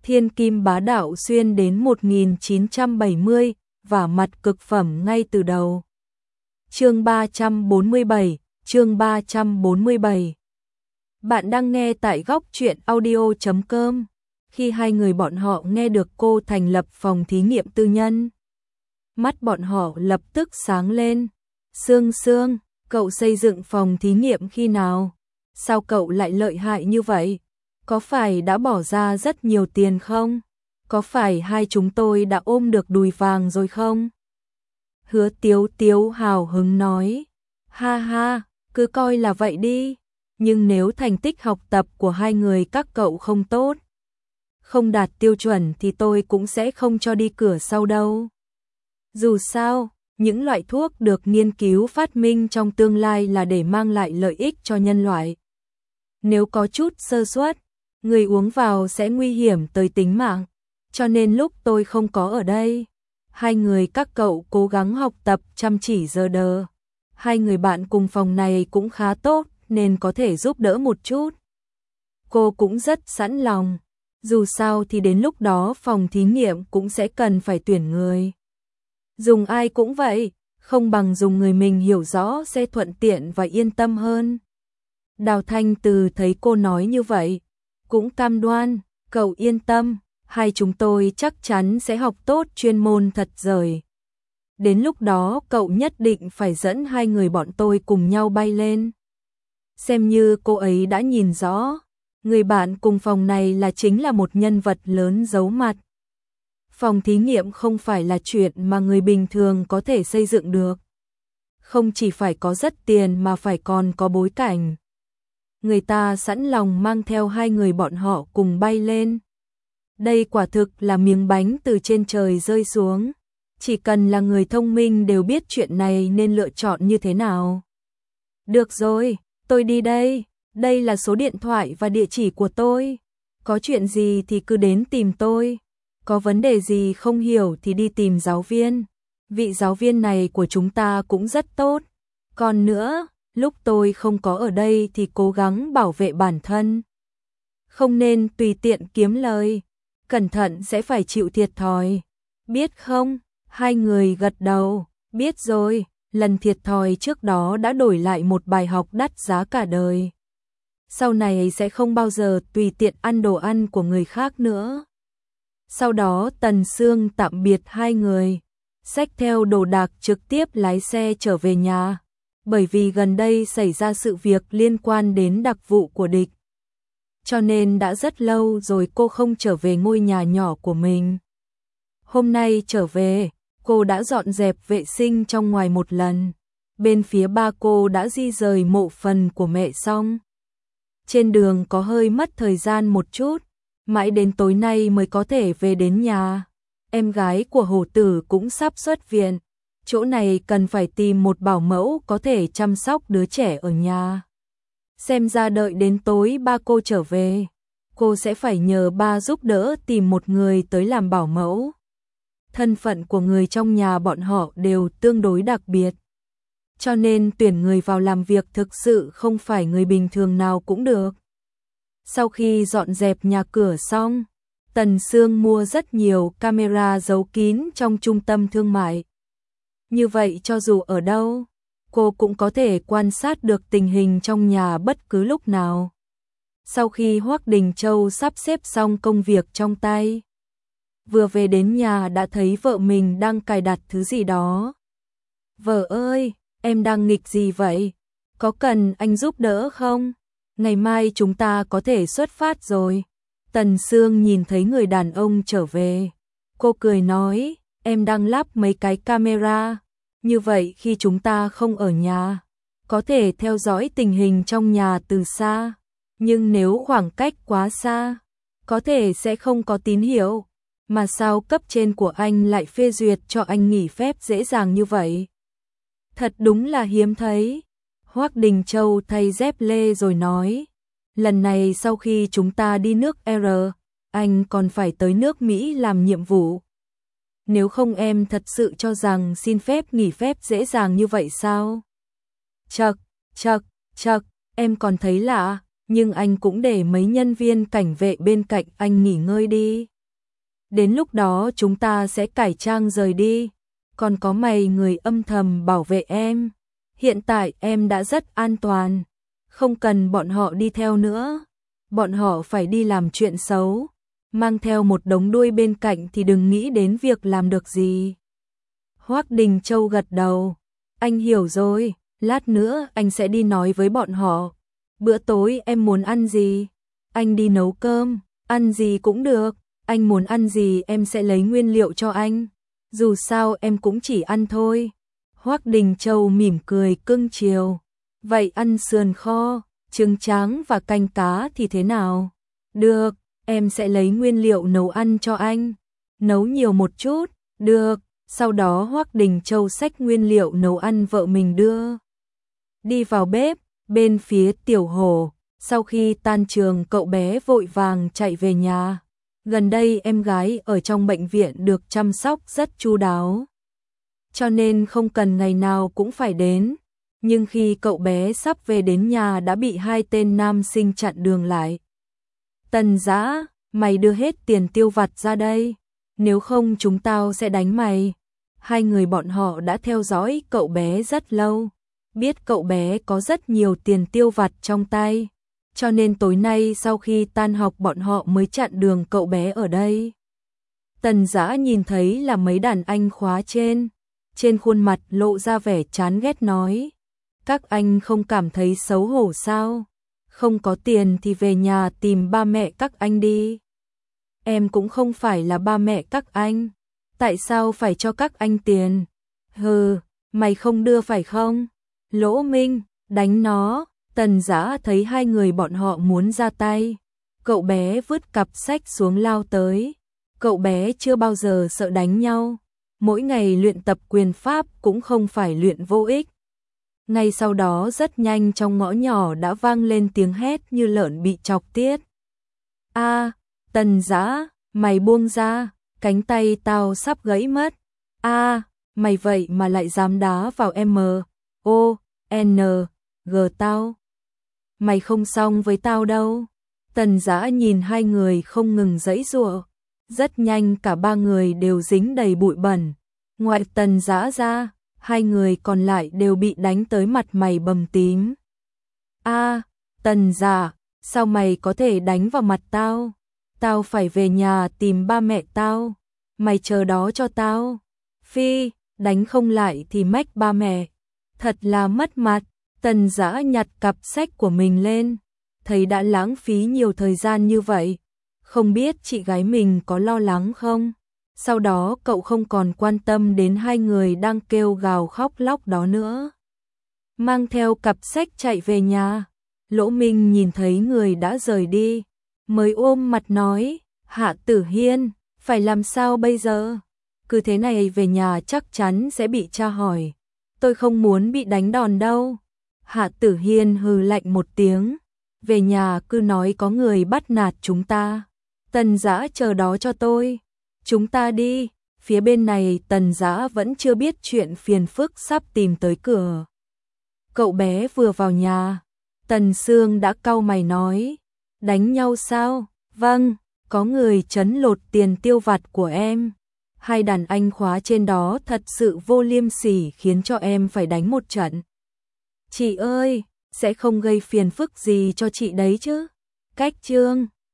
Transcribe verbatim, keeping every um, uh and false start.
Thiên kim bá đạo xuyên đến một nghìn chín trăm bảy mươi, và mặt cực phẩm ngay từ đầu. Chương ba trăm bốn mươi bảy, chương ba trăm bốn mươi bảy. Bạn đang nghe tại góc truyện audio chấm com. Khi hai người bọn họ nghe được cô thành lập phòng thí nghiệm tư nhân, mắt bọn họ lập tức sáng lên. Sương Sương, cậu xây dựng phòng thí nghiệm khi nào? Sao cậu lại lợi hại như vậy? Có phải đã bỏ ra rất nhiều tiền không? Có phải hai chúng tôi đã ôm được đùi vàng rồi không? Hứa Tiếu Tiếu hào hứng nói. Ha ha, cứ coi là vậy đi. Nhưng nếu thành tích học tập của hai người các cậu không tốt, không đạt tiêu chuẩn thì tôi cũng sẽ không cho đi cửa sau đâu. Dù sao, những loại thuốc được nghiên cứu phát minh trong tương lai là để mang lại lợi ích cho nhân loại. Nếu có chút sơ suất, người uống vào sẽ nguy hiểm tới tính mạng. Cho nên lúc tôi không có ở đây, hai người các cậu cố gắng học tập chăm chỉ giờ đờ. Hai người bạn cùng phòng này cũng khá tốt nên có thể giúp đỡ một chút. Cô cũng rất sẵn lòng. Dù sao thì đến lúc đó phòng thí nghiệm cũng sẽ cần phải tuyển người. Dùng ai cũng vậy, không bằng dùng người mình hiểu rõ sẽ thuận tiện và yên tâm hơn. Đào Thanh Từ thấy cô nói như vậy, cũng cam đoan, cậu yên tâm, hai chúng tôi chắc chắn sẽ học tốt chuyên môn thật giỏi. Đến lúc đó cậu nhất định phải dẫn hai người bọn tôi cùng nhau bay lên. Xem như cô ấy đã nhìn rõ, người bạn cùng phòng này là chính là một nhân vật lớn giấu mặt. Phòng thí nghiệm không phải là chuyện mà người bình thường có thể xây dựng được. Không chỉ phải có rất tiền mà phải còn có bối cảnh. Người ta sẵn lòng mang theo hai người bọn họ cùng bay lên. Đây quả thực là miếng bánh từ trên trời rơi xuống. Chỉ cần là người thông minh đều biết chuyện này nên lựa chọn như thế nào. Được rồi, tôi đi đây. Đây là số điện thoại và địa chỉ của tôi. Có chuyện gì thì cứ đến tìm tôi. Có vấn đề gì không hiểu thì đi tìm giáo viên. Vị giáo viên này của chúng ta cũng rất tốt. Còn nữa, lúc tôi không có ở đây thì cố gắng bảo vệ bản thân. Không nên tùy tiện kiếm lời. Cẩn thận sẽ phải chịu thiệt thòi. Biết không? Hai người gật đầu. Biết rồi, lần thiệt thòi trước đó đã đổi lại một bài học đắt giá cả đời. Sau này sẽ không bao giờ tùy tiện ăn đồ ăn của người khác nữa. Sau đó Tần Sương tạm biệt hai người, xách theo đồ đạc trực tiếp lái xe trở về nhà, bởi vì gần đây xảy ra sự việc liên quan đến đặc vụ của địch. Cho nên đã rất lâu rồi cô không trở về ngôi nhà nhỏ của mình. Hôm nay trở về, cô đã dọn dẹp vệ sinh trong ngoài một lần. Bên phía ba cô đã di rời mộ phần của mẹ xong. Trên đường có hơi mất thời gian một chút, mãi đến tối nay mới có thể về đến nhà. Em gái của Hổ Tử cũng sắp xuất viện, chỗ này cần phải tìm một bảo mẫu có thể chăm sóc đứa trẻ ở nhà. Xem ra đợi đến tối ba cô trở về, cô sẽ phải nhờ ba giúp đỡ tìm một người tới làm bảo mẫu. Thân phận của người trong nhà bọn họ đều tương đối đặc biệt, cho nên tuyển người vào làm việc thực sự không phải người bình thường nào cũng được. Sau khi dọn dẹp nhà cửa xong, Tần Sương mua rất nhiều camera giấu kín trong trung tâm thương mại. Như vậy cho dù ở đâu, cô cũng có thể quan sát được tình hình trong nhà bất cứ lúc nào. Sau khi Hoắc Đình Châu sắp xếp xong công việc trong tay, vừa về đến nhà đã thấy vợ mình đang cài đặt thứ gì đó. Vợ ơi, em đang nghịch gì vậy? Có cần anh giúp đỡ không? Ngày mai chúng ta có thể xuất phát rồi. Tần Sương nhìn thấy người đàn ông trở về. Cô cười nói, em đang lắp mấy cái camera. Như vậy khi chúng ta không ở nhà, có thể theo dõi tình hình trong nhà từ xa. Nhưng nếu khoảng cách quá xa, có thể sẽ không có tín hiệu. Mà sao cấp trên của anh lại phê duyệt cho anh nghỉ phép dễ dàng như vậy? Thật đúng là hiếm thấy. Hoắc Đình Châu thay dép lê rồi nói, lần này sau khi chúng ta đi nước R, anh còn phải tới nước Mỹ làm nhiệm vụ. Nếu không em thật sự cho rằng xin phép nghỉ phép dễ dàng như vậy sao? Chậc, chậc, chậc, em còn thấy lạ, nhưng anh cũng để mấy nhân viên cảnh vệ bên cạnh anh nghỉ ngơi đi. Đến lúc đó chúng ta sẽ cải trang rời đi. Còn có mày người âm thầm bảo vệ em. Hiện tại em đã rất an toàn. Không cần bọn họ đi theo nữa. Bọn họ phải đi làm chuyện xấu. Mang theo một đống đuôi bên cạnh thì đừng nghĩ đến việc làm được gì. Hoắc Đình Châu gật đầu. Anh hiểu rồi, lát nữa anh sẽ đi nói với bọn họ. Bữa tối em muốn ăn gì? Anh đi nấu cơm, ăn gì cũng được. Anh muốn ăn gì em sẽ lấy nguyên liệu cho anh. Dù sao em cũng chỉ ăn thôi. Hoắc Đình Châu mỉm cười cưng chiều. Vậy ăn sườn kho, trứng tráng và canh cá thì thế nào? Được, em sẽ lấy nguyên liệu nấu ăn cho anh. Nấu nhiều một chút, được. Sau đó Hoắc Đình Châu xách nguyên liệu nấu ăn vợ mình đưa. Đi vào bếp, bên phía Tiểu Hổ, sau khi tan trường cậu bé vội vàng chạy về nhà. Gần đây em gái ở trong bệnh viện được chăm sóc rất chu đáo. Cho nên không cần ngày nào cũng phải đến. Nhưng khi cậu bé sắp về đến nhà đã bị hai tên nam sinh chặn đường lại. Tần Dã, mày đưa hết tiền tiêu vặt ra đây. Nếu không chúng tao sẽ đánh mày. Hai người bọn họ đã theo dõi cậu bé rất lâu. Biết cậu bé có rất nhiều tiền tiêu vặt trong tay. Cho nên tối nay sau khi tan học bọn họ mới chặn đường cậu bé ở đây. Tần Dã nhìn thấy là mấy đàn anh khóa trên. Trên khuôn mặt lộ ra vẻ chán ghét nói. Các anh không cảm thấy xấu hổ sao? Không có tiền thì về nhà tìm ba mẹ các anh đi. Em cũng không phải là ba mẹ các anh. Tại sao phải cho các anh tiền? Hừ, mày không đưa phải không? Lỗ Minh, đánh nó. Tần Dã thấy hai người bọn họ muốn ra tay. Cậu bé vứt cặp sách xuống lao tới. Cậu bé chưa bao giờ sợ đánh nhau. Mỗi ngày luyện tập quyền pháp cũng không phải luyện vô ích. Ngay sau đó rất nhanh trong ngõ nhỏ đã vang lên tiếng hét như lợn bị chọc tiết. A, Tần Dã, mày buông ra, cánh tay tao sắp gãy mất. A, mày vậy mà lại dám đá vào M, O, N, G tao. Mày không xong với tao đâu. Tần Dã nhìn hai người không ngừng giãy giụa. Rất nhanh cả ba người đều dính đầy bụi bẩn. Ngoại Tần Dã ra, hai người còn lại đều bị đánh tới mặt mày bầm tím. A, Tần Dã, sao mày có thể đánh vào mặt tao? Tao phải về nhà tìm ba mẹ tao. Mày chờ đó cho tao. Phi, đánh không lại thì mách ba mẹ. Thật là mất mặt. Tần Dã nhặt cặp sách của mình lên. Thấy đã lãng phí nhiều thời gian như vậy. Không biết chị gái mình có lo lắng không? Sau đó cậu không còn quan tâm đến hai người đang kêu gào khóc lóc đó nữa. Mang theo cặp sách chạy về nhà. Lỗ Minh nhìn thấy người đã rời đi. Mới ôm mặt nói, Hạ Tử Hiên, phải làm sao bây giờ? Cứ thế này về nhà chắc chắn sẽ bị tra hỏi. Tôi không muốn bị đánh đòn đâu. Hạ Tử Hiên hừ lạnh một tiếng. Về nhà cứ nói có người bắt nạt chúng ta. Tần Dã chờ đó cho tôi. Chúng ta đi. Phía bên này Tần Dã vẫn chưa biết chuyện phiền phức sắp tìm tới cửa. Cậu bé vừa vào nhà. Tần Sương đã cau mày nói. Đánh nhau sao? Vâng, có người trấn lột tiền tiêu vặt của em. Hai đàn anh khóa trên đó thật sự vô liêm sỉ khiến cho em phải đánh một trận. Chị ơi, sẽ không gây phiền phức gì cho chị đấy chứ? Cách Trương